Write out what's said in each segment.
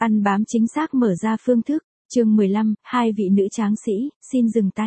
Ăn bám chính xác mở ra phương thức, chương 15, hai vị nữ tráng sĩ, xin dừng tay.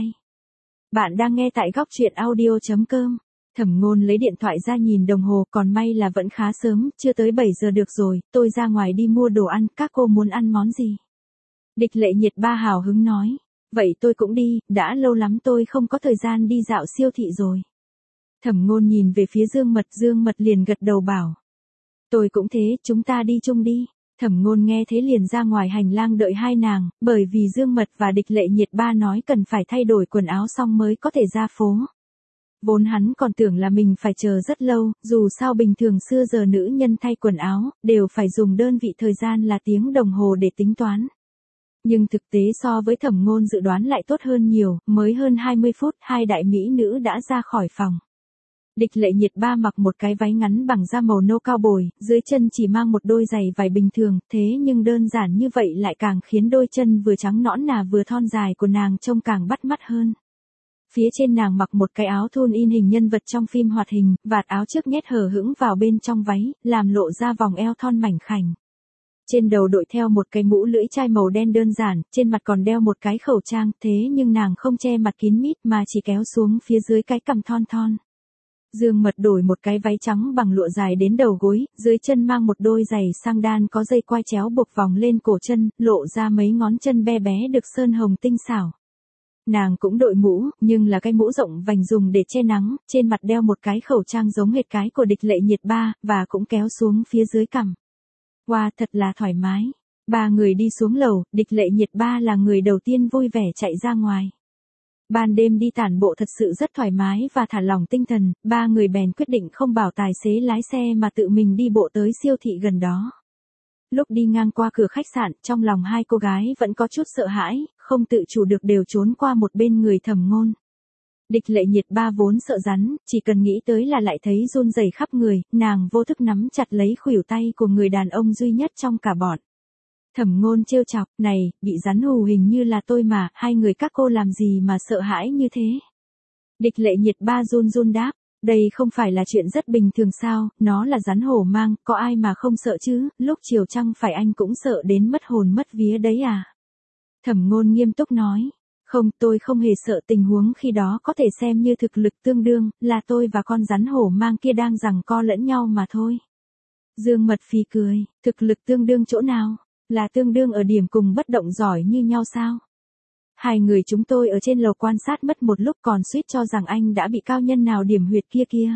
Bạn đang nghe tại góc truyện audio.com. Thẩm Ngôn lấy điện thoại ra nhìn đồng hồ, còn may là vẫn khá sớm, chưa tới 7 giờ được rồi, tôi ra ngoài đi mua đồ ăn, các cô muốn ăn món gì? Địch Lệ Nhiệt Ba hào hứng nói, vậy tôi cũng đi, đã lâu lắm tôi không có thời gian đi dạo siêu thị rồi. Thẩm Ngôn nhìn về phía Dương Mật liền gật đầu bảo. Tôi cũng thế, chúng ta đi chung đi. Thẩm Ngôn nghe thế liền ra ngoài hành lang đợi hai nàng, bởi vì Dương Mật và Địch Lệ Nhiệt Ba nói cần phải thay đổi quần áo xong mới có thể ra phố. Vốn hắn còn tưởng là mình phải chờ rất lâu, dù sao bình thường xưa giờ nữ nhân thay quần áo, đều phải dùng đơn vị thời gian là tiếng đồng hồ để tính toán. Nhưng thực tế so với Thẩm Ngôn dự đoán lại tốt hơn nhiều, mới hơn 20 phút, hai đại mỹ nữ đã ra khỏi phòng. Địch Lệ Nhiệt Ba mặc một cái váy ngắn bằng da màu nâu cao bồi, dưới chân chỉ mang một đôi giày vải bình thường, thế nhưng đơn giản như vậy lại càng khiến đôi chân vừa trắng nõn nà vừa thon dài của nàng trông càng bắt mắt hơn. Phía trên nàng mặc một cái áo thun in hình nhân vật trong phim hoạt hình, vạt áo trước nhét hở hững vào bên trong váy, làm lộ ra vòng eo thon mảnh khảnh. Trên đầu đội theo một cái mũ lưỡi chai màu đen đơn giản, trên mặt còn đeo một cái khẩu trang, thế nhưng nàng không che mặt kín mít mà chỉ kéo xuống phía dưới cái cằm thon thon. Dương Mật đổi một cái váy trắng bằng lụa dài đến đầu gối, dưới chân mang một đôi giày sang đan có dây quai chéo buộc vòng lên cổ chân, lộ ra mấy ngón chân be bé được sơn hồng tinh xảo. Nàng cũng đội mũ, nhưng là cái mũ rộng vành dùng để che nắng, trên mặt đeo một cái khẩu trang giống hệt cái của Địch Lệ Nhiệt Ba, và cũng kéo xuống phía dưới cằm. Wow, thật là thoải mái. Ba người đi xuống lầu, Địch Lệ Nhiệt Ba là người đầu tiên vui vẻ chạy ra ngoài. Ban đêm đi tản bộ thật sự rất thoải mái và thả lỏng tinh thần, ba người bèn quyết định không bảo tài xế lái xe mà tự mình đi bộ tới siêu thị gần đó. Lúc đi ngang qua cửa khách sạn, trong lòng hai cô gái vẫn có chút sợ hãi, không tự chủ được đều trốn qua một bên người Thẩm Ngôn. Địch Lệ Nhiệt Ba vốn sợ rắn, chỉ cần nghĩ tới là lại thấy run rẩy khắp người, nàng vô thức nắm chặt lấy khuỷu tay của người đàn ông duy nhất trong cả bọn. Thẩm Ngôn trêu chọc, này, bị rắn hù hình như là tôi mà, hai người các cô làm gì mà sợ hãi như thế? Địch Lệ Nhiệt Ba run run đáp, đây không phải là chuyện rất bình thường sao, nó là rắn hổ mang, có ai mà không sợ chứ, lúc chiều chăng phải anh cũng sợ đến mất hồn mất vía đấy à? Thẩm Ngôn nghiêm túc nói, không, tôi không hề sợ, tình huống khi đó có thể xem như thực lực tương đương, là tôi và con rắn hổ mang kia đang giằng co lẫn nhau mà thôi. Dương Mật phì cười, thực lực tương đương chỗ nào? Là tương đương ở điểm cùng bất động giỏi như nhau sao? Hai người chúng tôi ở trên lầu quan sát mất một lúc còn suýt cho rằng anh đã bị cao nhân nào điểm huyệt kia.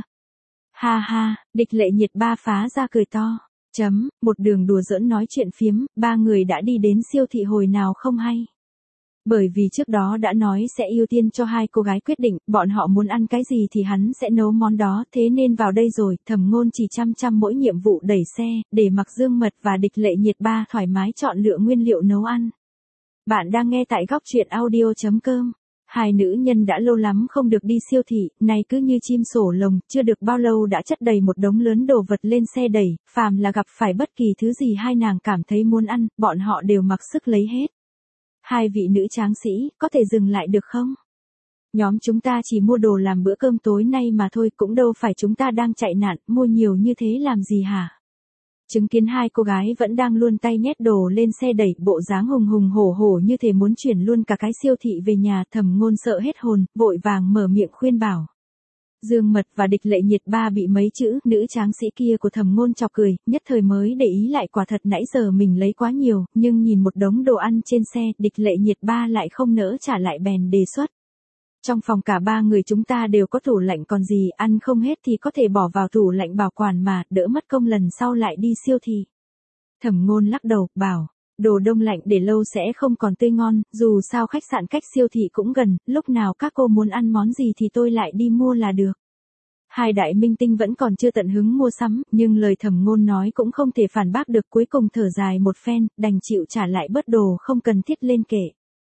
Ha ha, Địch Lệ Nhiệt Ba phá ra cười to. Một đường đùa giỡn nói chuyện phiếm, ba người đã đi đến siêu thị hồi nào không hay. Bởi vì trước đó đã nói sẽ ưu tiên cho hai cô gái quyết định, bọn họ muốn ăn cái gì thì hắn sẽ nấu món đó, thế nên vào đây rồi, Thẩm Ngôn chỉ chăm mỗi nhiệm vụ đẩy xe, để mặc Dương Mật và Địch Lệ Nhiệt Ba thoải mái chọn lựa nguyên liệu nấu ăn. Bạn đang nghe tại góc truyện audio.com. Hai nữ nhân đã lâu lắm không được đi siêu thị, này cứ như chim sổ lồng, chưa được bao lâu đã chất đầy một đống lớn đồ vật lên xe đẩy, phàm là gặp phải bất kỳ thứ gì hai nàng cảm thấy muốn ăn, bọn họ đều mặc sức lấy hết. Hai vị nữ tráng sĩ, có thể dừng lại được không? Nhóm chúng ta chỉ mua đồ làm bữa cơm tối nay mà thôi, cũng đâu phải chúng ta đang chạy nạn, mua nhiều như thế làm gì hả? Chứng kiến hai cô gái vẫn đang luôn tay nhét đồ lên xe đẩy, bộ dáng hùng hổ như thể muốn chuyển luôn cả cái siêu thị về nhà, Thẩm Ngôn sợ hết hồn, vội vàng mở miệng khuyên bảo. Dương Mật và Địch Lệ Nhiệt Ba bị mấy chữ nữ tráng sĩ kia của Thẩm Ngôn chọc cười, nhất thời mới để ý lại quả thật nãy giờ mình lấy quá nhiều, nhưng nhìn một đống đồ ăn trên xe, Địch Lệ Nhiệt Ba lại không nỡ trả lại bèn đề xuất. Trong phòng cả ba người chúng ta đều có tủ lạnh, còn gì, ăn không hết thì có thể bỏ vào tủ lạnh bảo quản mà, đỡ mất công lần sau lại đi siêu thị. Thẩm Ngôn lắc đầu, bảo, đồ đông lạnh để lâu sẽ không còn tươi ngon, dù sao khách sạn cách siêu thị cũng gần, lúc nào các cô muốn ăn món gì thì tôi lại đi mua là được. Hai đại minh tinh vẫn còn chưa tận hứng mua sắm, nhưng lời Thẩm Ngôn nói cũng không thể phản bác được, cuối cùng thở dài một phen, đành chịu trả lại bớt đồ không cần thiết lên kệ.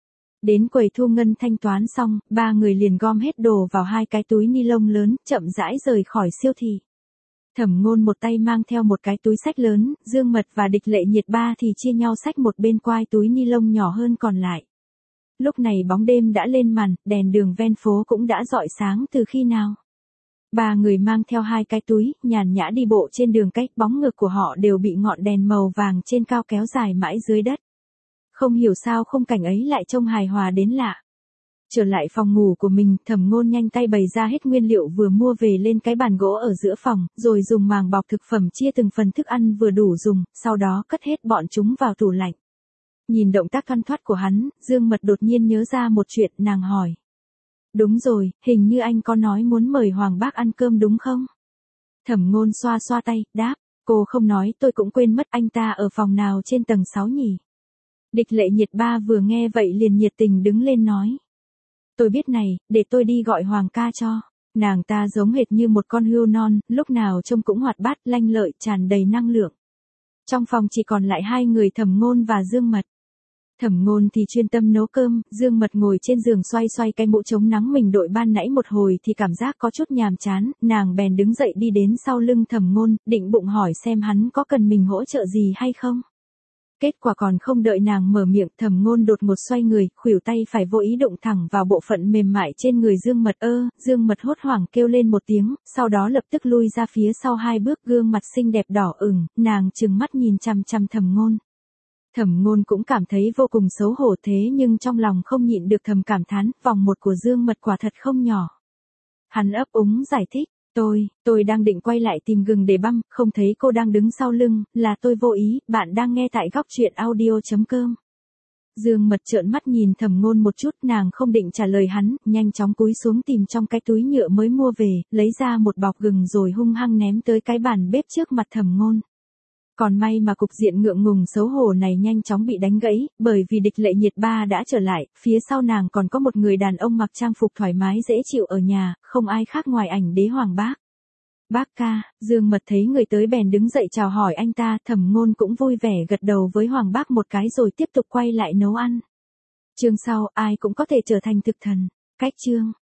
Đến quầy thu ngân thanh toán xong, ba người liền gom hết đồ vào hai cái túi ni lông lớn, chậm rãi rời khỏi siêu thị. Thẩm Ngôn một tay mang theo một cái túi xách lớn, Dương Mật và Địch Lệ Nhiệt Ba thì chia nhau xách một bên quai túi ni lông nhỏ hơn còn lại. Lúc này bóng đêm đã lên màn, đèn đường ven phố cũng đã rọi sáng từ khi nào. Ba người mang theo 2 cái túi, nhàn nhã đi bộ trên đường cách, bóng ngược của họ đều bị ngọn đèn màu vàng trên cao kéo dài mãi dưới đất. Không hiểu sao khung cảnh ấy lại trông hài hòa đến lạ. Trở lại phòng ngủ của mình, Thẩm Ngôn nhanh tay bày ra hết nguyên liệu vừa mua về lên cái bàn gỗ ở giữa phòng, rồi dùng màng bọc thực phẩm chia từng phần thức ăn vừa đủ dùng, sau đó cất hết bọn chúng vào tủ lạnh. Nhìn động tác thoăn thoắt của hắn, Dương Mật đột nhiên nhớ ra một chuyện, nàng hỏi. Đúng rồi, hình như anh có nói muốn mời Hoàng bác ăn cơm đúng không? Thẩm Ngôn xoa xoa tay, đáp, cô không nói tôi cũng quên mất, anh ta ở phòng nào trên tầng 6 nhỉ? Địch Lệ Nhiệt Ba vừa nghe vậy liền nhiệt tình đứng lên nói. Tôi biết này, để tôi đi gọi Hoàng ca cho. Nàng ta giống hệt như một con hươu non, lúc nào trông cũng hoạt bát, lanh lợi, tràn đầy năng lượng. Trong phòng chỉ còn lại 2 người, Thẩm Ngôn và Dương Mật. Thẩm Ngôn thì chuyên tâm nấu cơm, Dương Mật ngồi trên giường xoay xoay cái mũ chống nắng mình đội ban nãy một hồi thì cảm giác có chút nhàm chán, nàng bèn đứng dậy đi đến sau lưng Thẩm Ngôn, định bụng hỏi xem hắn có cần mình hỗ trợ gì hay không. Kết quả còn không đợi nàng mở miệng, Thẩm Ngôn đột ngột xoay người, khuỷu tay phải vô ý đụng thẳng vào bộ phận mềm mại trên người Dương Mật. Dương Mật hốt hoảng kêu lên một tiếng, sau đó lập tức lui ra phía sau 2 bước, gương mặt xinh đẹp đỏ ửng, nàng trừng mắt nhìn chằm chằm Thẩm Ngôn. Thẩm Ngôn cũng cảm thấy vô cùng xấu hổ, thế nhưng trong lòng không nhịn được thầm cảm thán, vòng một của Dương Mật quả thật không nhỏ. Hắn ấp úng giải thích. Tôi đang định quay lại tìm gừng để băm, không thấy cô đang đứng sau lưng, là tôi vô ý, bạn đang nghe tại Góc Truyện Audio.com. Dương Mật trợn mắt nhìn Thẩm Ngôn một chút, nàng không định trả lời hắn, nhanh chóng cúi xuống tìm trong cái túi nhựa mới mua về, lấy ra một bọc gừng rồi hung hăng ném tới cái bàn bếp trước mặt Thẩm Ngôn. Còn may mà cục diện ngượng ngùng xấu hổ này nhanh chóng bị đánh gãy, bởi vì Địch Lệ Nhiệt Ba đã trở lại, phía sau nàng còn có một người đàn ông mặc trang phục thoải mái dễ chịu ở nhà, không ai khác ngoài Ảnh Đế Hoàng bác. Bác ca, Dương Mật thấy người tới bèn đứng dậy chào hỏi anh ta, Thẩm Ngôn cũng vui vẻ gật đầu với Hoàng bác một cái rồi tiếp tục quay lại nấu ăn. Chương sau, ai cũng có thể trở thành thực thần. Cách chương.